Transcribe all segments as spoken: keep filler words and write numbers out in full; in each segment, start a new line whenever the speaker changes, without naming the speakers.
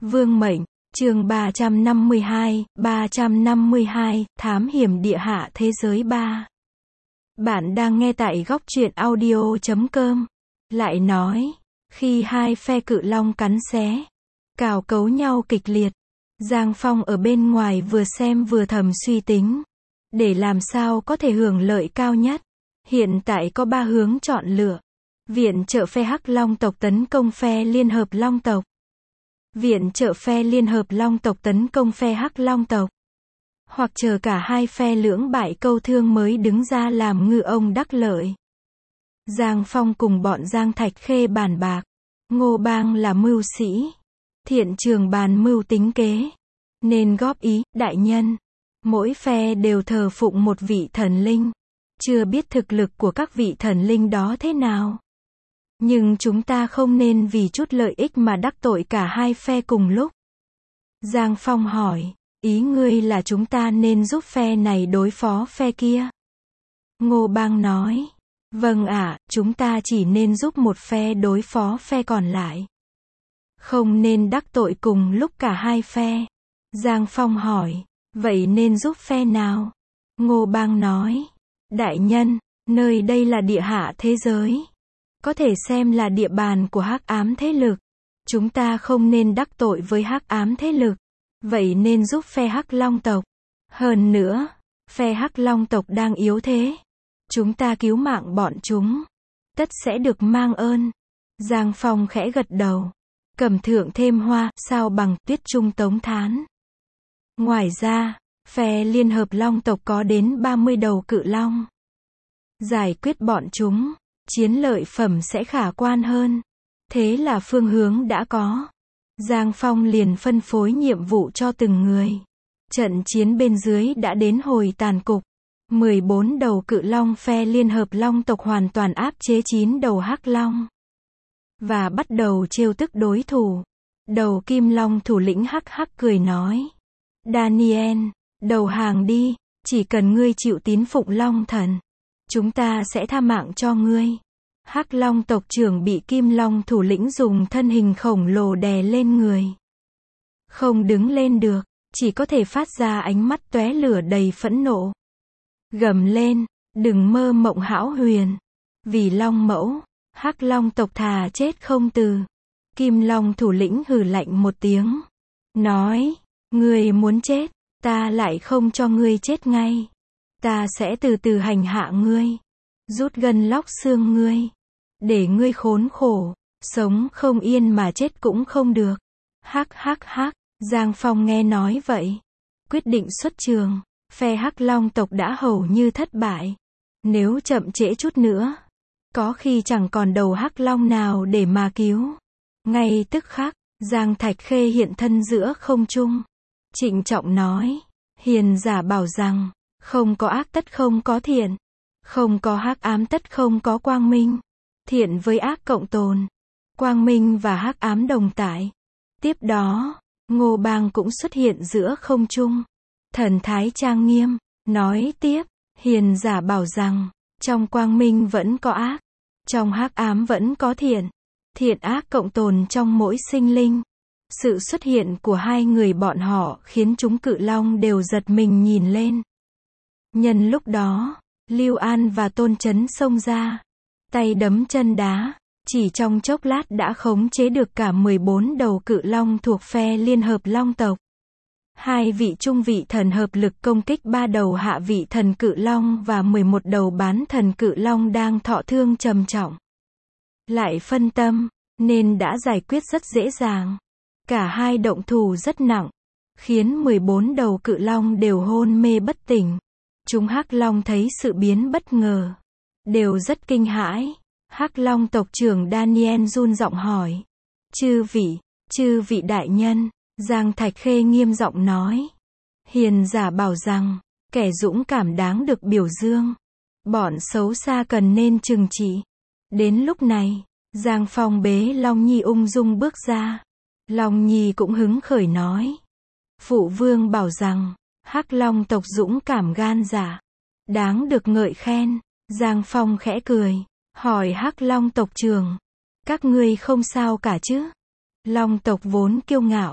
Vương mệnh, chương ba trăm năm mươi hai, ba trăm năm mươi hai, thám hiểm địa hạ thế giới ba. Bạn đang nghe tại góc truyện audio chấm com. Lại nói, khi hai phe cự long cắn xé, cào cấu nhau kịch liệt, Giang Phong ở bên ngoài vừa xem vừa thầm suy tính, để làm sao có thể hưởng lợi cao nhất. Hiện tại có ba hướng chọn lựa. Viện trợ phe Hắc Long tộc tấn công phe Liên hợp Long tộc. Viện trợ phe Liên hợp Long tộc tấn công phe Hắc Long tộc. Hoặc chờ cả hai phe lưỡng bại câu thương mới đứng ra làm ngư ông đắc lợi. Giang Phong cùng bọn Giang Thạch Khê bàn bạc. Ngô Bang là mưu sĩ. Thiện trường bàn mưu tính kế. Nên góp ý, đại nhân. Mỗi phe đều thờ phụng một vị thần linh. Chưa biết thực lực của các vị thần linh đó thế nào. Nhưng chúng ta không nên vì chút lợi ích mà đắc tội cả hai phe cùng lúc. Giang Phong hỏi, ý ngươi là chúng ta nên giúp phe này đối phó phe kia? Ngô Bang nói, vâng ạ, chúng ta chỉ nên giúp một phe đối phó phe còn lại. Không nên đắc tội cùng lúc cả hai phe. Giang Phong hỏi, vậy nên giúp phe nào? Ngô Bang nói, đại nhân, nơi đây là địa hạ thế giới. Có thể xem là địa bàn của hắc ám thế lực. Chúng ta không nên đắc tội với hắc ám thế lực. Vậy nên giúp phe Hắc Long tộc. Hơn nữa, phe Hắc Long tộc đang yếu thế. Chúng ta cứu mạng bọn chúng. Tất sẽ được mang ơn. Giang Phong khẽ gật đầu. Cầm thượng thêm hoa, sao bằng Tuyết Trung tống thán. Ngoài ra, phe Liên hợp Long tộc có đến ba mươi đầu cự long. Giải quyết bọn chúng, chiến lợi phẩm sẽ khả quan hơn. Thế là phương hướng đã có. Giang Phong liền phân phối nhiệm vụ cho từng người. Trận chiến bên dưới đã đến hồi tàn cục. mười bốn đầu cự long phe Liên hợp Long tộc hoàn toàn áp chế chín đầu hắc long. Và bắt đầu trêu tức đối thủ. Đầu kim long thủ lĩnh hắc hắc cười nói. Daniel, đầu hàng đi, chỉ cần ngươi chịu tín phụng long thần. Chúng ta sẽ tha mạng cho ngươi. Hắc Long tộc trưởng bị Kim Long thủ lĩnh dùng thân hình khổng lồ đè lên người. Không đứng lên được, chỉ có thể phát ra ánh mắt tóe lửa đầy phẫn nộ. Gầm lên, đừng mơ mộng hão huyền. Vì Long mẫu, Hắc Long tộc thà chết không từ. Kim Long thủ lĩnh hừ lạnh một tiếng. Nói, ngươi muốn chết, ta lại không cho ngươi chết ngay. Ta sẽ từ từ hành hạ ngươi. Rút gân lóc xương ngươi. Để ngươi khốn khổ. Sống không yên mà chết cũng không được. Hắc hắc hắc. Giang Phong nghe nói vậy. Quyết định xuất trường. Phe Hắc Long tộc đã hầu như thất bại. Nếu chậm trễ chút nữa. Có khi chẳng còn đầu Hắc Long nào để mà cứu. Ngay tức khắc, Giang Thạch Khê hiện thân giữa không trung. Trịnh trọng nói. Hiền giả bảo rằng. Không có ác tất không có thiện. Không có hắc ám tất không có quang minh. Thiện với ác cộng tồn. Quang minh và hắc ám đồng tại. Tiếp đó, Ngô Bang cũng xuất hiện giữa không trung. Thần thái trang nghiêm, nói tiếp, hiền giả bảo rằng, trong quang minh vẫn có ác. Trong hắc ám vẫn có thiện. Thiện ác cộng tồn trong mỗi sinh linh. Sự xuất hiện của hai người bọn họ khiến chúng cự long đều giật mình nhìn lên. Nhân lúc đó, Lưu An và Tôn Chấn xông ra. Tay đấm chân đá. Chỉ trong chốc lát đã khống chế được cả mười bốn đầu cự long thuộc phe Liên hợp Long tộc. Hai vị trung vị thần hợp lực công kích ba đầu hạ vị thần cự long và mười một đầu bán thần cự long đang thọ thương trầm trọng. Lại phân tâm, nên đã giải quyết rất dễ dàng. Cả hai động thủ rất nặng. Khiến mười bốn đầu cự long đều hôn mê bất tỉnh. Chúng Hắc Long thấy sự biến bất ngờ. Đều rất kinh hãi. Hắc Long tộc trưởng Daniel run giọng hỏi. Chư vị, chư vị đại nhân, Giang Thạch Khê nghiêm giọng nói. Hiền giả bảo rằng, kẻ dũng cảm đáng được biểu dương. Bọn xấu xa cần nên trừng trị. Đến lúc này, Giang Phong bế Long Nhi ung dung bước ra. Long Nhi cũng hứng khởi nói. Phụ vương bảo rằng, Hắc Long tộc dũng cảm gan dạ. Đáng được ngợi khen. Giang Phong khẽ cười. Hỏi Hắc Long tộc trưởng. Các ngươi không sao cả chứ? Long tộc vốn kiêu ngạo.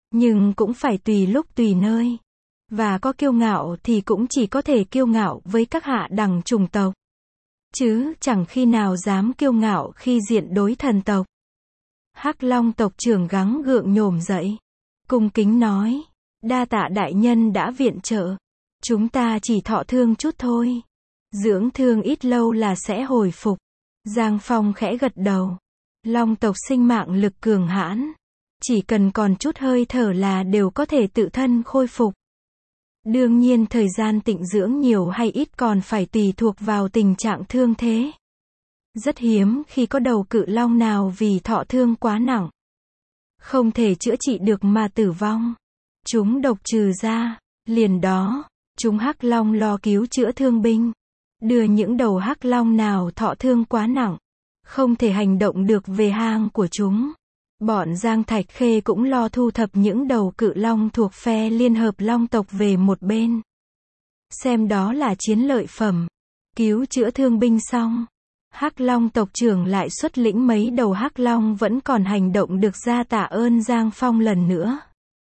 nhưng cũng phải tùy lúc tùy nơi. Và có kiêu ngạo thì cũng chỉ có thể kiêu ngạo với các hạ đẳng chủng tộc. Chứ chẳng khi nào dám kiêu ngạo khi diện đối thần tộc. Hắc Long tộc trưởng gắng gượng nhổm dậy. Cung kính nói. Đa tạ đại nhân đã viện trợ. Chúng ta chỉ thọ thương chút thôi. Dưỡng thương ít lâu là sẽ hồi phục. Giang Phong khẽ gật đầu. Long tộc sinh mạng lực cường hãn. Chỉ cần còn chút hơi thở là đều có thể tự thân khôi phục. Đương nhiên thời gian tịnh dưỡng nhiều hay ít còn phải tùy thuộc vào tình trạng thương thế. Rất hiếm khi có đầu cự long nào vì thọ thương quá nặng, không thể chữa trị được mà tử vong. Chúng độc trừ ra, liền đó, chúng hắc long lo cứu chữa thương binh. Đưa những đầu hắc long nào thọ thương quá nặng, không thể hành động được về hang của chúng. Bọn Giang Thạch Khê cũng lo thu thập những đầu cự long thuộc phe liên hợp long tộc về một bên. Xem đó là chiến lợi phẩm. Cứu chữa thương binh xong, Hắc Long tộc trưởng lại xuất lĩnh mấy đầu hắc long vẫn còn hành động được ra tạ ơn Giang Phong lần nữa.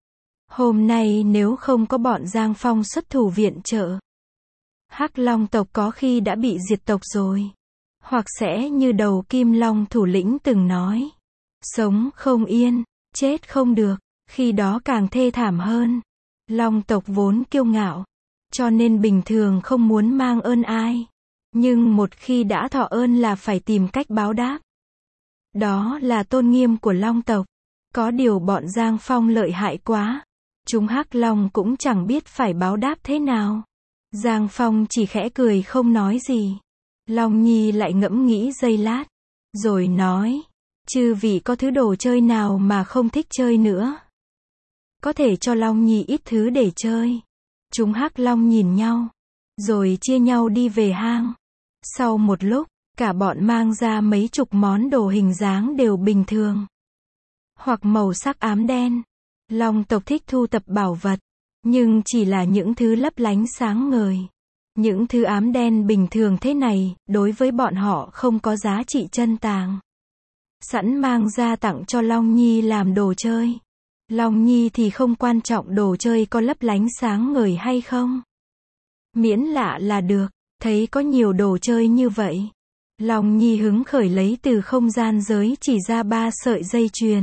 Hôm nay nếu không có bọn Giang Phong xuất thủ viện trợ, Hắc Long tộc có khi đã bị diệt tộc rồi. Hoặc sẽ như đầu Kim Long thủ lĩnh từng nói. Sống không yên, chết không được, khi đó càng thê thảm hơn. Long tộc vốn kiêu ngạo, cho nên bình thường không muốn mang ơn ai. Nhưng một khi đã thọ ơn là phải tìm cách báo đáp. Đó là tôn nghiêm của Long tộc. Có điều bọn Giang Phong lợi hại quá. Chúng hắc long cũng chẳng biết phải báo đáp thế nào. Giang Phong chỉ khẽ cười không nói gì. Long Nhi lại ngẫm nghĩ giây lát, rồi nói, chư vị có thứ đồ chơi nào mà không thích chơi nữa? Có thể cho Long Nhi ít thứ để chơi. Chúng hắc long nhìn nhau, rồi chia nhau đi về hang. Sau một lúc, cả bọn mang ra mấy chục món đồ hình dáng đều bình thường, hoặc màu sắc ám đen. Long tộc thích thu tập bảo vật, nhưng chỉ là những thứ lấp lánh sáng ngời. Những thứ ám đen bình thường thế này, đối với bọn họ không có giá trị chân tàng. Sẵn mang ra tặng cho Long Nhi làm đồ chơi. Long Nhi thì không quan trọng đồ chơi có lấp lánh sáng ngời hay không. Miễn lạ là được. Thấy có nhiều đồ chơi như vậy, Long Nhi hứng khởi lấy từ không gian giới chỉ ra ba sợi dây chuyền.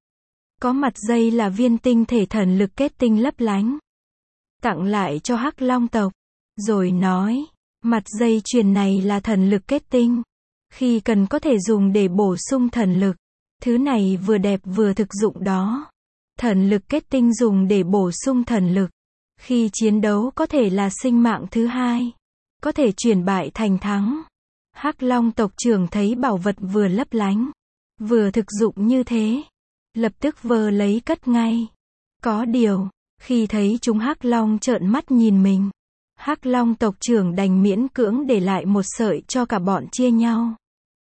Có mặt dây là viên tinh thể thần lực kết tinh lấp lánh. Tặng lại cho hắc long tộc. Rồi nói, mặt dây chuyền này là thần lực kết tinh. Khi cần có thể dùng để bổ sung thần lực. Thứ này vừa đẹp vừa thực dụng đó. Thần lực kết tinh dùng để bổ sung thần lực. Khi chiến đấu có thể là sinh mạng thứ hai. Có thể chuyển bại thành thắng. Hắc Long tộc trưởng thấy bảo vật vừa lấp lánh, vừa thực dụng như thế, lập tức vơ lấy cất ngay. Có điều, khi thấy chúng Hắc Long trợn mắt nhìn mình, Hắc Long tộc trưởng đành miễn cưỡng để lại một sợi cho cả bọn chia nhau.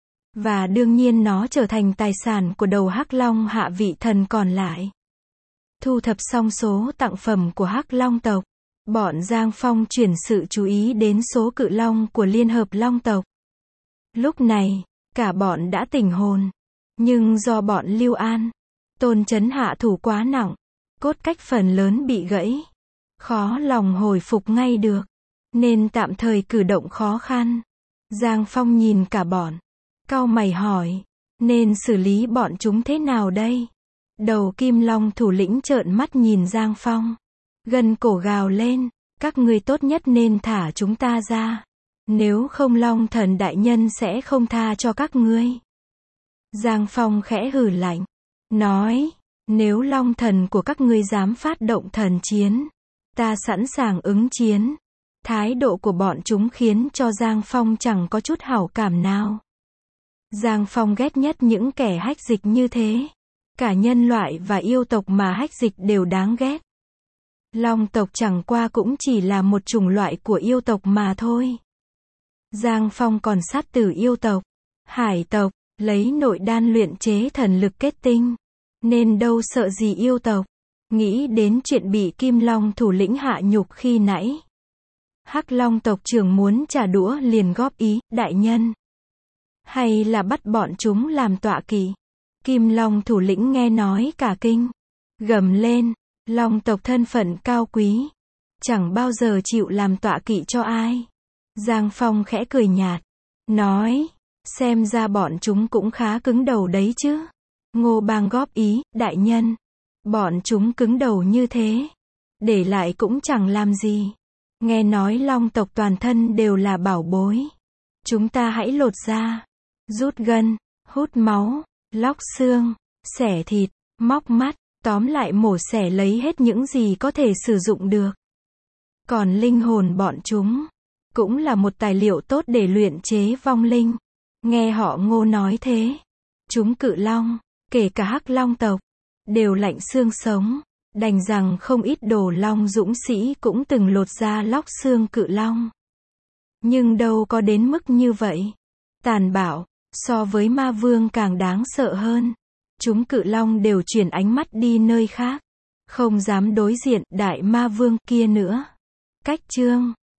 Và đương nhiên nó trở thành tài sản của đầu Hắc Long hạ vị thần còn lại. Thu thập xong số tặng phẩm của Hắc Long tộc, bọn Giang Phong chuyển sự chú ý đến số cự long của Liên hợp Long tộc. Lúc này, cả bọn đã tỉnh hồn. Nhưng do bọn Lưu An, Tôn Chấn hạ thủ quá nặng, cốt cách phần lớn bị gãy. Khó lòng hồi phục ngay được, nên tạm thời cử động khó khăn. Giang Phong nhìn cả bọn, cau mày hỏi, nên xử lý bọn chúng thế nào đây? Đầu Kim Long thủ lĩnh trợn mắt nhìn Giang Phong. Gân cổ gào lên, các ngươi tốt nhất nên thả chúng ta ra. Nếu không Long thần đại nhân sẽ không tha cho các ngươi. Giang Phong khẽ hừ lạnh, nói, nếu Long thần của các ngươi dám phát động thần chiến, ta sẵn sàng ứng chiến. Thái độ của bọn chúng khiến cho Giang Phong chẳng có chút hảo cảm nào. Giang Phong ghét nhất những kẻ hách dịch như thế. Cả nhân loại và yêu tộc mà hách dịch đều đáng ghét. Long tộc chẳng qua cũng chỉ là một chủng loại của yêu tộc mà thôi. Giang Phong còn sát tử yêu tộc, hải tộc, lấy nội đan luyện chế thần lực kết tinh, nên đâu sợ gì yêu tộc. Nghĩ đến chuyện bị Kim Long thủ lĩnh hạ nhục khi nãy, Hắc Long tộc trưởng muốn trả đũa liền góp ý, đại nhân, hay là bắt bọn chúng làm tọa kỵ. Kim Long thủ lĩnh nghe nói cả kinh, gầm lên, Long tộc thân phận cao quý, chẳng bao giờ chịu làm tọa kỵ cho ai. Giang Phong khẽ cười nhạt, nói, xem ra bọn chúng cũng khá cứng đầu đấy chứ. Ngô Bang góp ý, đại nhân, bọn chúng cứng đầu như thế, để lại cũng chẳng làm gì. Nghe nói long tộc toàn thân đều là bảo bối. Chúng ta hãy lột da, rút gân, hút máu, lóc xương, xẻ thịt, móc mắt, tóm lại mổ xẻ lấy hết những gì có thể sử dụng được. Còn linh hồn bọn chúng, cũng là một tài liệu tốt để luyện chế vong linh. Nghe họ Ngô nói thế, chúng cự long, kể cả hắc long tộc, đều lạnh xương sống. Đành rằng không ít đồ long dũng sĩ cũng từng lột da lóc xương cự long. Nhưng đâu có đến mức như vậy. Tàn bạo, so với ma vương càng đáng sợ hơn. Chúng cự long đều chuyển ánh mắt đi nơi khác, không dám đối diện đại ma vương kia nữa. Cách chương